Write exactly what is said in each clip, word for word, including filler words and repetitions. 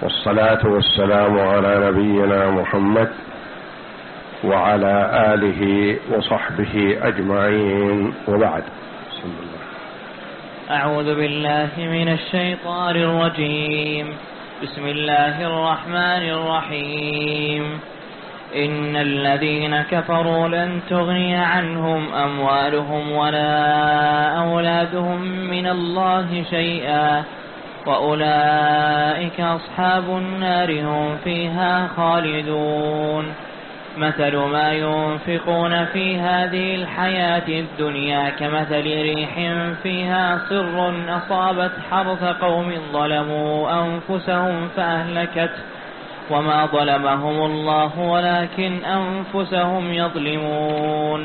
والصلاة والسلام على نبينا محمد وعلى آله وصحبه أجمعين، وبعد. بسم الله. أعوذ بالله من الشيطان الرجيم. بسم الله الرحمن الرحيم. إن الذين كفروا لن تغني عنهم أموالهم ولا أولادهم من الله شيئا وأولئك أصحاب النار هم فيها خالدون. مثل ما ينفقون في هذه الحياة الدنيا كمثل ريح فيها صر أصابت حرث قوم ظلموا أنفسهم فأهلكت وما ظلمهم الله ولكن أنفسهم يظلمون.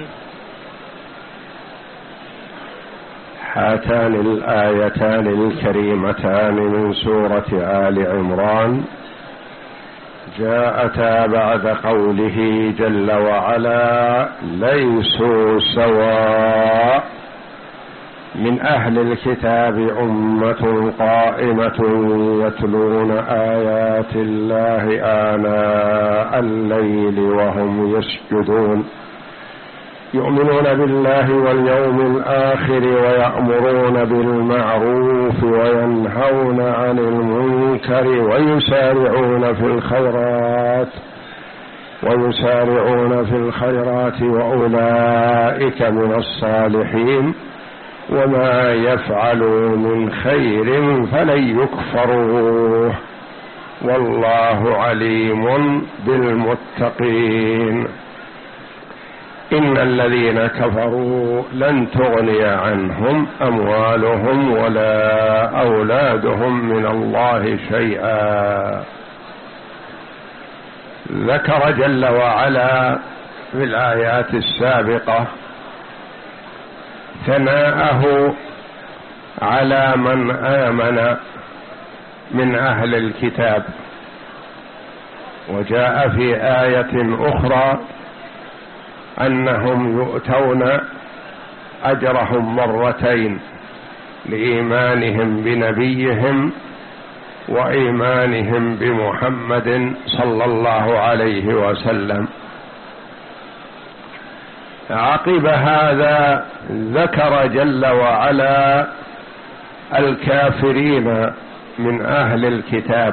هاتان الآيتان الكريمتان من سورة آل عمران جاءتا بعد قوله جل وعلا: ليسوا سواء من أهل الكتاب أمة قائمة يتلون آيات الله آناء الليل وهم يسجدون يؤمنون بالله واليوم الآخر ويأمرون بالمعروف وينهون عن المنكر ويسارعون في الخيرات ويسارعون في الخيرات وأولئك من الصالحين وما يفعلوا من خير فلن يكفروه والله عليم بالمتقين. إن الذين كفروا لن تغني عنهم أموالهم ولا أولادهم من الله شيئا. ذكر جل وعلا في الآيات السابقة ثناءه على من آمن من أهل الكتاب، وجاء في آية أخرى أنهم يؤتون أجرهم مرتين لإيمانهم بنبيهم وإيمانهم بمحمد صلى الله عليه وسلم. عقب هذا ذكر جل وعلا الكافرين من أهل الكتاب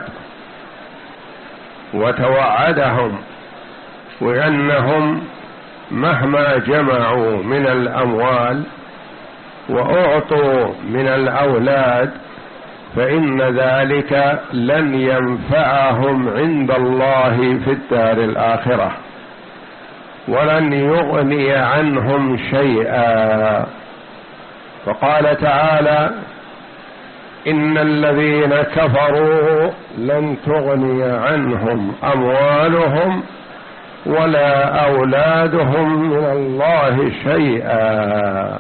وتوعدهم وأنهم مهما جمعوا من الأموال وأعطوا من الأولاد فإن ذلك لن ينفعهم عند الله في الدار الآخرة ولن يغني عنهم شيئا. فقال تعالى: إن الذين كفروا لن تغني عنهم أموالهم ولا أولادهم من الله شيئا.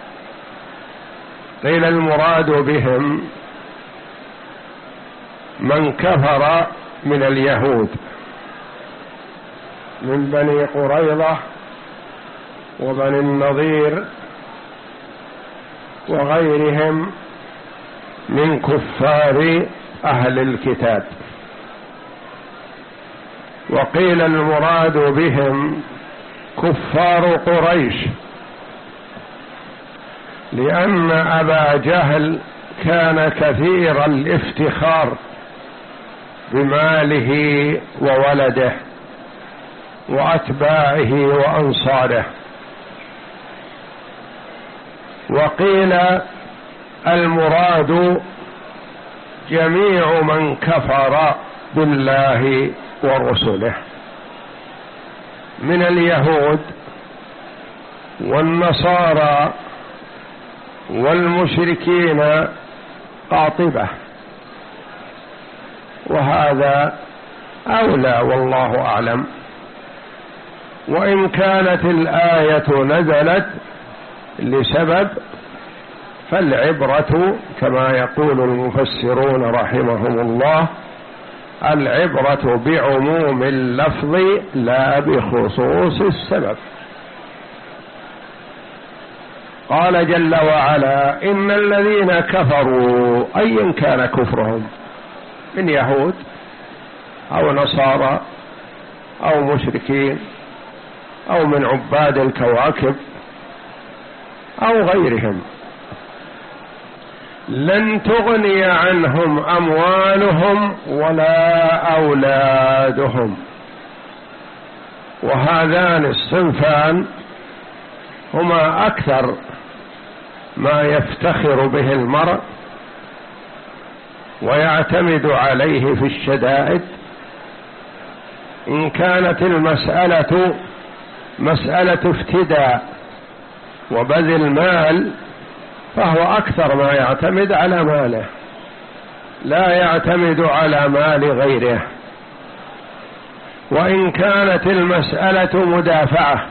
قيل المراد بهم من كفر من اليهود من بني قريظة وبني النضير وغيرهم من كفار أهل الكتاب. وقيل المراد بهم كفار قريش، لأن أبا جهل كان كثير الافتخار بماله وولده وأتباعه وأنصاره. وقيل المراد جميع من كفر بالله ورسله من اليهود والنصارى والمشركين قاطبة، وهذا أولى والله أعلم. وإن كانت الآية نزلت لسبب فالعبرة كما يقول المفسرون رحمهم الله: العبرة بعموم اللفظ لا بخصوص السبب. قال جل وعلا: إن الذين كفروا، أيا كان كفرهم، من يهود أو نصارى أو مشركين أو من عباد الكواكب أو غيرهم، لن تغني عنهم أموالهم ولا أولادهم. وهذان الصنفان هما أكثر ما يفتخر به المرء ويعتمد عليه في الشدائد. إن كانت المسألة مسألة افتداء وبذل مال فهو أكثر ما يعتمد على ماله، لا يعتمد على مال غيره. وإن كانت المسألة مدافعة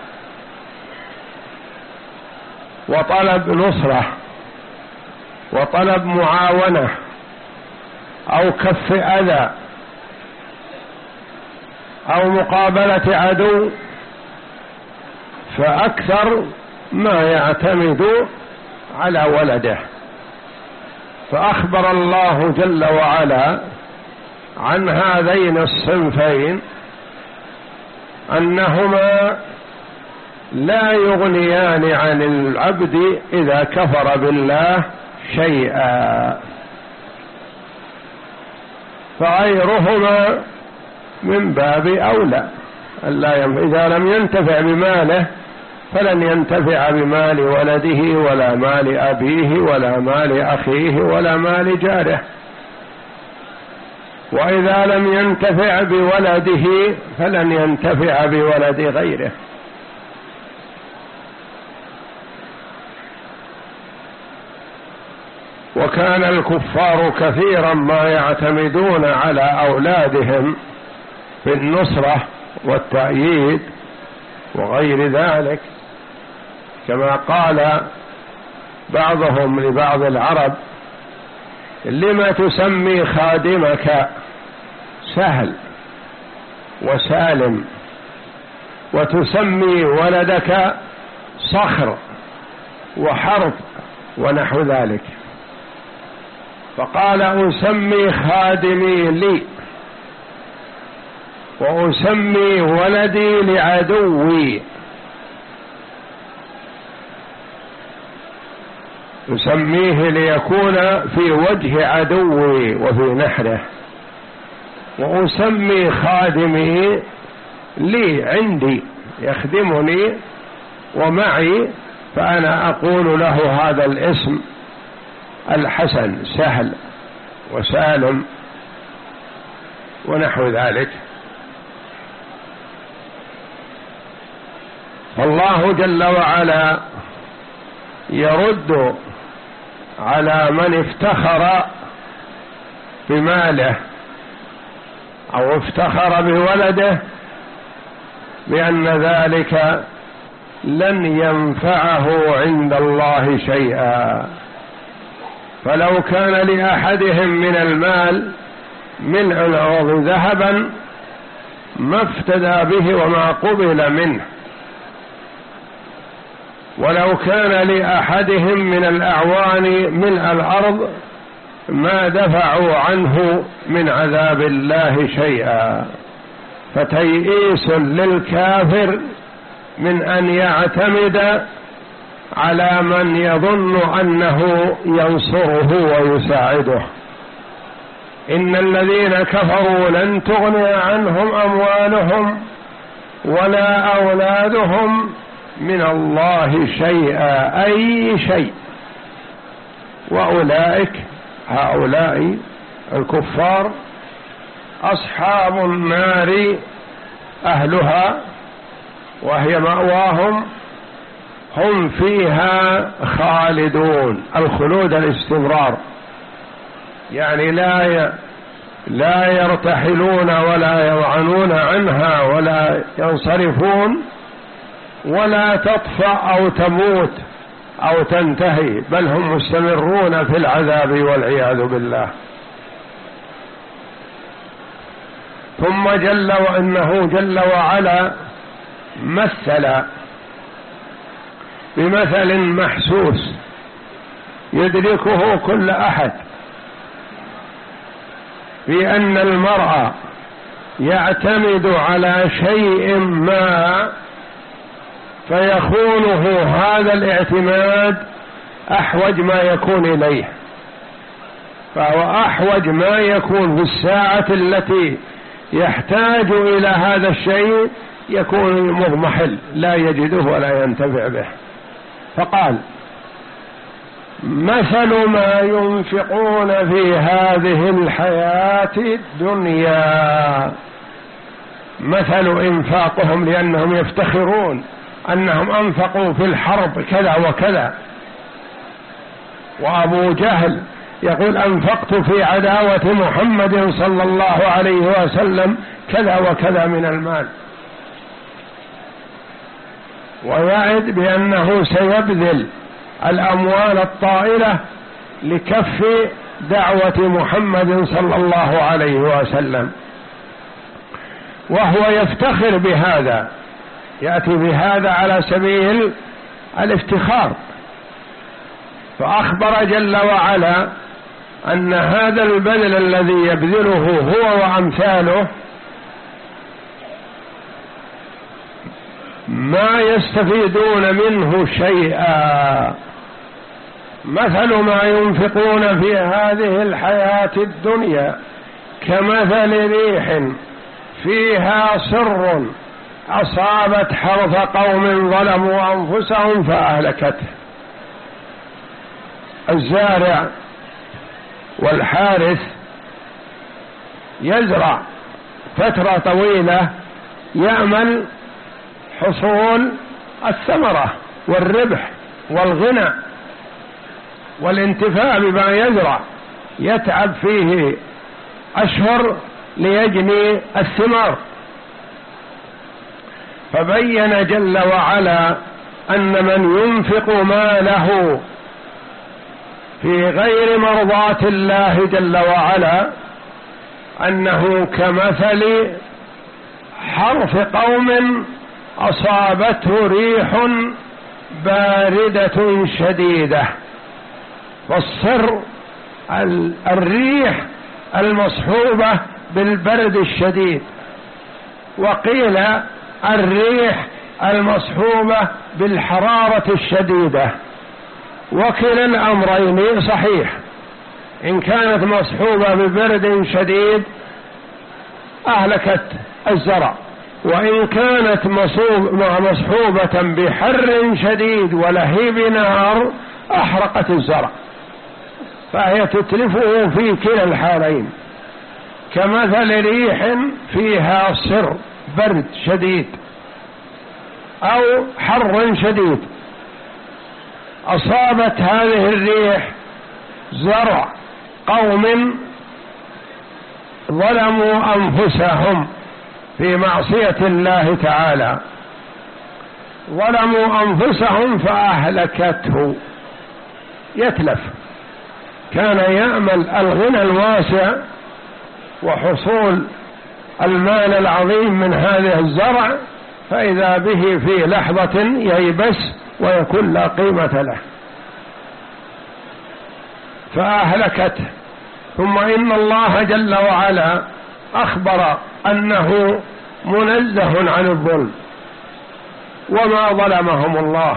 وطلب نصرة وطلب معاونة أو كف أذى أو مقابلة عدو، فأكثر ما يعتمد على ولده. فأخبر الله جل وعلا عن هذين الصنفين أنهما لا يغنيان عن العبد إذا كفر بالله شيئا، فغيرهما من باب أولى. إذا لم ينتفع بماله فلن ينتفع بمال ولده ولا مال أبيه ولا مال أخيه ولا مال جاره. وإذا لم ينتفع بولده فلن ينتفع بولد غيره. وكان الكفار كثيرا ما يعتمدون على أولادهم في النصرة والتأييد وغير ذلك، كما قال بعضهم لبعض العرب: لما تسمي خادمك سهل وسالم وتسمي ولدك صخر وحرب ونحو ذلك؟ فقال: أسمي خادمي لي وأسمي ولدي لعدوي. أسميه ليكون في وجه عدوي وفي نحره، وأسمي خادمي لي عندي يخدمني ومعي، فأنا أقول له هذا الاسم الحسن سهل وسالم ونحو ذلك. فالله جل وعلا يرد على من افتخر بماله أو افتخر بولده بأن ذلك لن ينفعه عند الله شيئا. فلو كان لأحدهم من المال ملء الأرض ذهبا ما افتدى به وما قبل منه، ولو كان لأحدهم من الأعوان ملء الأرض ما دفعوا عنه من عذاب الله شيئا. فتيئيس للكافر من أن يعتمد على من يظن أنه ينصره ويساعده. إن الذين كفروا لن تغني عنهم أموالهم ولا أولادهم من الله شيئا، أي شيء. وأولئك هؤلاء الكفار أصحاب النار أهلها وهي مأواهم، هم فيها خالدون. الخلود الاستمرار، يعني لا لا يرتحلون ولا يوعنون عنها ولا ينصرفون ولا تطفأ أو تموت أو تنتهي، بل هم مستمرون في العذاب والعياذ بالله. ثم جل وإنه جل وعلا مثل بمثل محسوس يدركه كل أحد، بأن المرء يعتمد على شيء ما فيخونه هذا الاعتماد أحوج ما يكون إليه، فهو أحوج ما يكون في الساعة التي يحتاج إلى هذا الشيء يكون مضمحل لا يجده ولا ينتفع به. فقال: مثل ما ينفقون في هذه الحياة الدنيا، مثل إنفاقهم لأنهم يفتخرون أنهم أنفقوا في الحرب كذا وكذا، وأبو جهل يقول: أنفقت في عداوة محمد صلى الله عليه وسلم كذا وكذا من المال، ويعد بأنه سيبذل الأموال الطائلة لكف دعوة محمد صلى الله عليه وسلم، وهو يفتخر بهذا، يأتي بهذا على سبيل الافتخار. فأخبر جل وعلا أن هذا البذل الذي يبذله هو وأمثاله ما يستفيدون منه شيئا. مثل ما ينفقون في هذه الحياة الدنيا كمثل ريح فيها سر أصابت حرث قوم ظلموا أنفسهم فأهلكته. الزارع والحارث يزرع فترة طويلة يأمل حصول الثمرة والربح والغنى والانتفاع بما يزرع، يتعب فيه أشهر ليجني الثمار. فبين جل وعلا أن من ينفق ماله في غير مرضاة الله جل وعلا أنه كمثل حرث قوم أصابته ريح باردة شديدة. والصر الريح المصحوبة بالبرد الشديد، وقيل الريح المصحوبة بالحرارة الشديدة، وكلا الأمرين صحيح. إن كانت مصحوبة ببرد شديد أهلكت الزرع، وإن كانت مصحوبة بحر شديد ولهيب نار أحرقت الزرع، فهي تتلفه في كلا الحالين. كمثل ريح فيها صر برد شديد أو حر شديد، أصابت هذه الريح زرع قوم ظلموا أنفسهم في معصية الله تعالى، ظلموا أنفسهم فأهلكته، يتلف. كان يأمل الغنى الواسع وحصول المال العظيم من هذا الزرع، فإذا به في لحظة ييبس ويكون لا قيمة له، فأهلكته. ثم إن الله جل وعلا أخبر أنه منزه عن الظلم وما ظلمهم الله،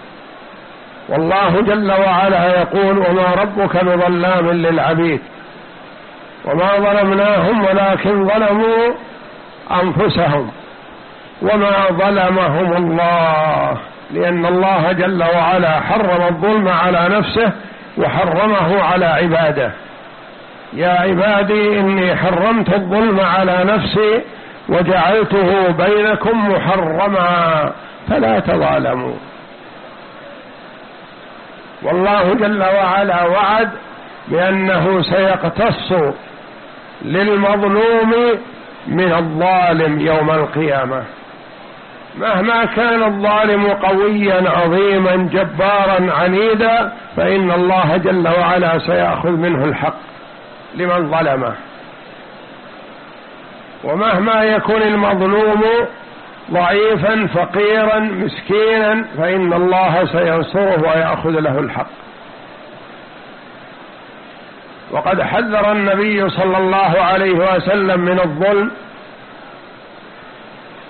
والله جل وعلا يقول: وما ربك بظلام للعبيد، وما ظلمناهم ولكن ظلموا أنفسهم وما ظلمهم الله، لأن الله جل وعلا حرم الظلم على نفسه وحرمه على عباده. يا عبادي إني حرمت الظلم على نفسي وجعلته بينكم محرما فلا تظالموا. والله جل وعلا وعد بأنه سيقتص للمظلوم من الظالم يوم القيامة، مهما كان الظالم قويا عظيما جبارا عنيدا، فإن الله جل وعلا سيأخذ منه الحق لمن ظلمه. ومهما يكون المظلوم ضعيفا فقيرا مسكينا، فإن الله سينصره ويأخذ له الحق. وقد حذر النبي صلى الله عليه وسلم من الظلم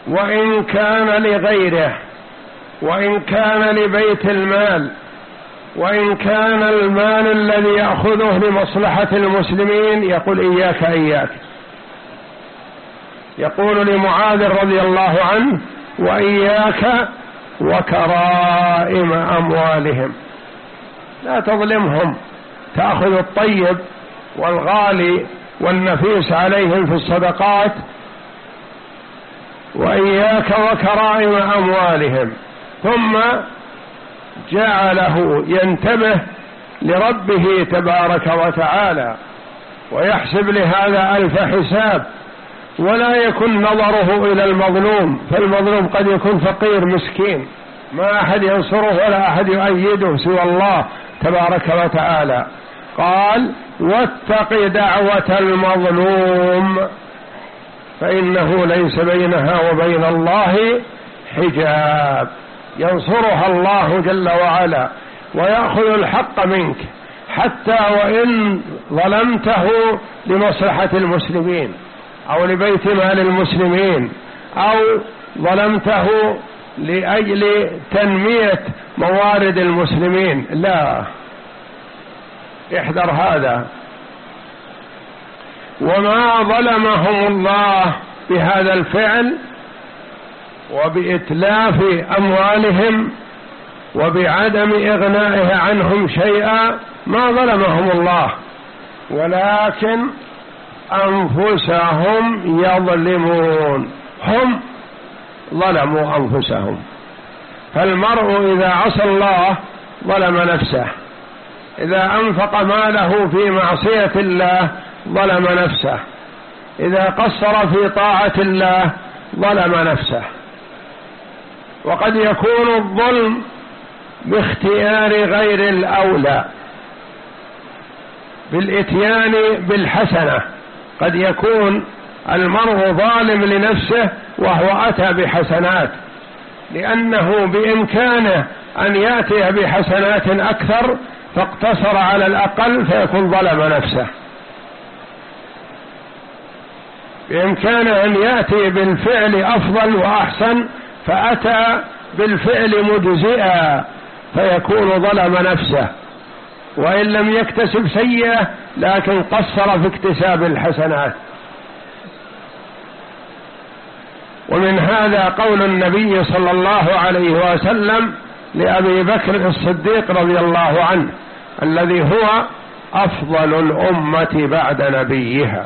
وإن كان لغيره، وإن كان لبيت المال، وإن كان المال الذي يأخذه لمصلحة المسلمين، يقول إياك إياك. يقول لمعاذ رضي الله عنه: وإياك وكرائم أموالهم، لا تظلمهم، تأخذ الطيب والغالي والنفيس عليهم في الصدقات، وإياك وكرائم أموالهم. ثم جعله ينتبه لربه تبارك وتعالى ويحسب لهذا ألف حساب، ولا يكن نظره إلى المظلوم، فالمظلوم قد يكون فقير مسكين ما أحد ينصره ولا أحد يؤيده سوى الله تبارك وتعالى. قال: واتق دعوة المظلوم فإنه ليس بينها وبين الله حجاب. ينصرها الله جل وعلا ويأخذ الحق منك حتى وإن ظلمته لمصلحة المسلمين أو لبيت مال المسلمين أو ظلمته لأجل تنمية موارد المسلمين، لا، احذر هذا. وما ظلمهم الله بهذا الفعل وبإتلاف أموالهم وبعدم إغنائه عنهم شيئا، ما ظلمهم الله، ولكن أنفسهم يظلمون، هم ظلموا أنفسهم. فالمرء إذا عصى الله ظلم نفسه، إذا أنفق ماله في معصية الله ظلم نفسه، إذا قصر في طاعة الله ظلم نفسه. وقد يكون الظلم باختيار غير الأولى، بالإتيان بالحسنة. قد يكون المرء ظالم لنفسه وهو أتى بحسنات، لأنه بإمكانه أن يأتي بحسنات أكثر فاقتصر على الأقل فيكون ظلم نفسه. بإمكانه أن يأتي بالفعل أفضل وأحسن فأتى بالفعل مجزئا فيكون ظلم نفسه، وإن لم يكتسب سيئة لكن قصر في اكتساب الحسنات. ومن هذا قول النبي صلى الله عليه وسلم لأبي بكر الصديق رضي الله عنه الذي هو أفضل الأمة بعد نبيها.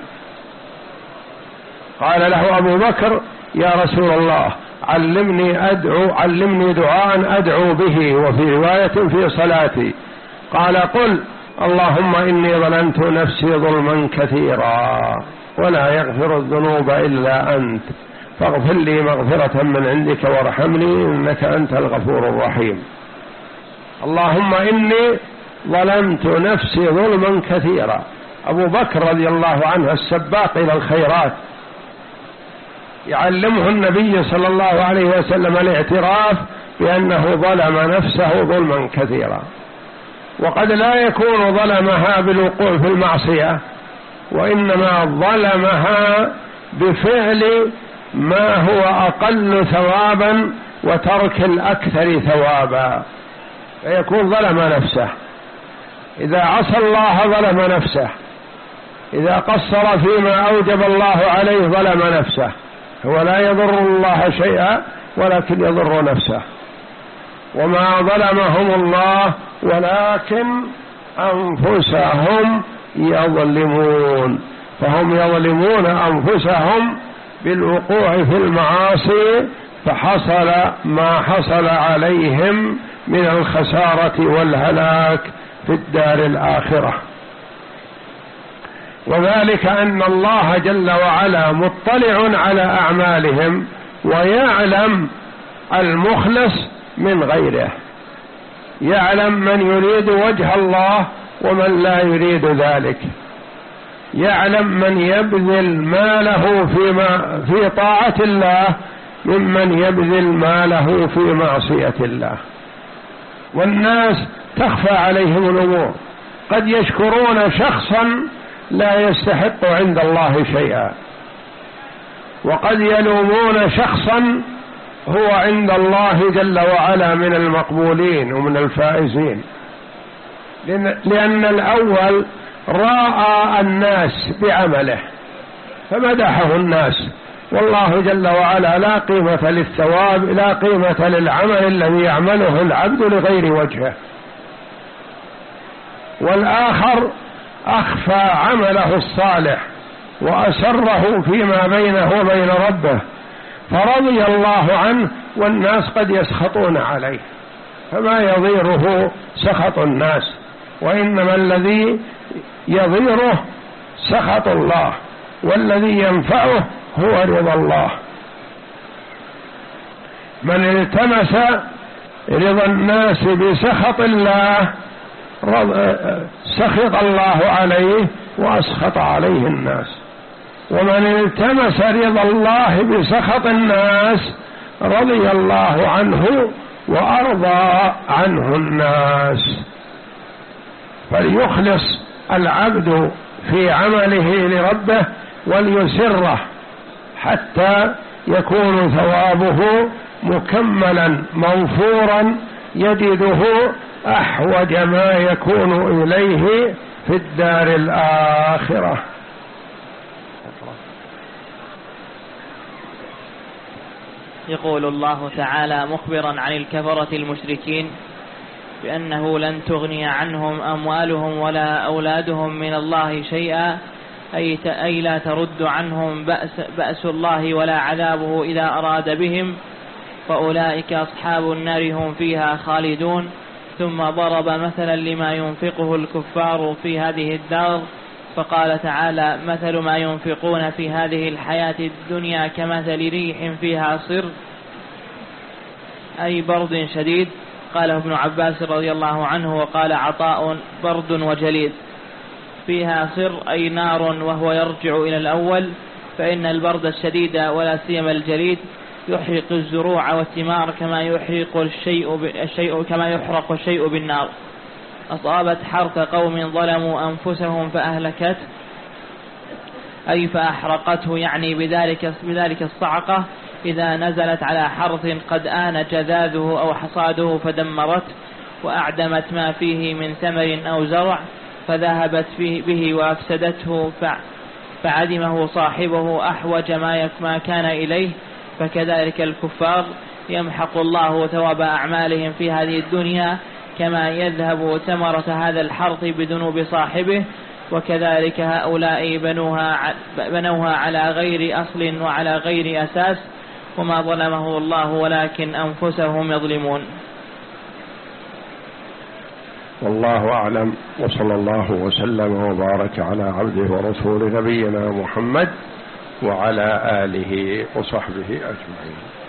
قال له أبو بكر: يا رسول الله علمني أدعو علمني دعاء أدعو به، وفي رواية في صلاتي. قال: قل اللهم إني ظلمت نفسي ظلما كثيرا ولا يغفر الذنوب إلا أنت فاغفر لي مغفرة من عندك وارحمني إنك أنت الغفور الرحيم. اللهم إني ظلمت نفسي ظلما كثيرا. أبو بكر رضي الله عنه السباق إلى الخيرات، يعلمه النبي صلى الله عليه وسلم الاعتراف بأنه ظلم نفسه ظلما كثيرا. وقد لا يكون ظلمها بالوقوع في المعصية، وإنما ظلمها بفعل ما هو أقل ثوابا وترك الأكثر ثوابا، فيكون ظلم نفسه. إذا عصى الله ظلم نفسه، إذا قصر فيما أوجب الله عليه ظلم نفسه. هو لا يضر الله شيئا ولكن يضر نفسه. وما ظلمهم الله ولكن أنفسهم يظلمون، فهم يظلمون أنفسهم بالوقوع في المعاصي، فحصل ما حصل عليهم من الخسارة والهلاك في الدار الآخرة. وذلك أن الله جل وعلا مطلع على أعمالهم ويعلم المخلص من غيره، يعلم من يريد وجه الله ومن لا يريد ذلك، يعلم من يبذل ماله فيما في طاعة الله ممن يبذل ماله في معصية الله. والناس تخفى عليهم الأمور، قد يشكرون شخصا لا يستحق عند الله شيئا، وقد يلومون شخصا هو عند الله جل وعلا من المقبولين ومن الفائزين، لأن الأول راى الناس بعمله فمدحه الناس، والله جل وعلا لا قيمة للثواب، لا قيمة للعمل الذي يعمله العبد لغير وجهه. والآخر أخفى عمله الصالح وأسره فيما بينه وبين ربه فرضي الله عنه، والناس قد يسخطون عليه، فما يضيره سخط الناس، وإنما الذي يضيره سخط الله، والذي ينفعه هو رضا الله. من التمس رضا الناس بسخط الله سخط الله عليه وأسخط عليه الناس، ومن التمس رضا الله بسخط الناس رضي الله عنه وأرضى عنه الناس. فليخلص العبد في عمله لربه وليسره حتى يكون ثوابه مكملا موفورا يجده أحوج ما يكون إليه في الدار الآخرة. يقول الله تعالى مخبرا عن الكفرة المشركين بأنه لن تغني عنهم أموالهم ولا أولادهم من الله شيئا، أي, أي لا ترد عنهم بأس, بأس الله ولا عذابه إذا أراد بهم، فأولئك أصحاب النار هم فيها خالدون. ثم ضرب مثلا لما ينفقه الكفار في هذه الدار فقال تعالى مثل ما ينفقون في هذه الحياة الدنيا كمثل ريح فيها صر أي برد شديد. قاله ابن عباس رضي الله عنه وقال عطاء برد وجليد. فيها صر أي نار وهو يرجع إلى الأول، فإن البرد الشديد ولا سيما الجليد يحرق الزروع والثمار كما يحرق الشيء الشيء كما يحرق الشيء بالنار. أصابت حرث قوم ظلموا أنفسهم فأهلكت أي فأحرقته، يعني بذلك بذلك الصعقة إذا نزلت على حرث قد آن جذاذه أو حصاده فدمرت وأعدمت ما فيه من ثمر أو زرع فذهبت به وأفسدته فعدمه صاحبه أحوج ما كان إليه. فكذلك الكفار يمحق الله ثواب أعمالهم في هذه الدنيا كما يذهب ثمرة هذا الحرث بذنوب صاحبه، وكذلك هؤلاء بنوها, بنوها على غير أصل وعلى غير أساس، وما ظلمه الله ولكن أنفسهم يظلمون. والله أعلم، وصلى الله وسلم وبارك على عبده ورسوله نبينا محمد وعلى آله وصحبه أجمعين.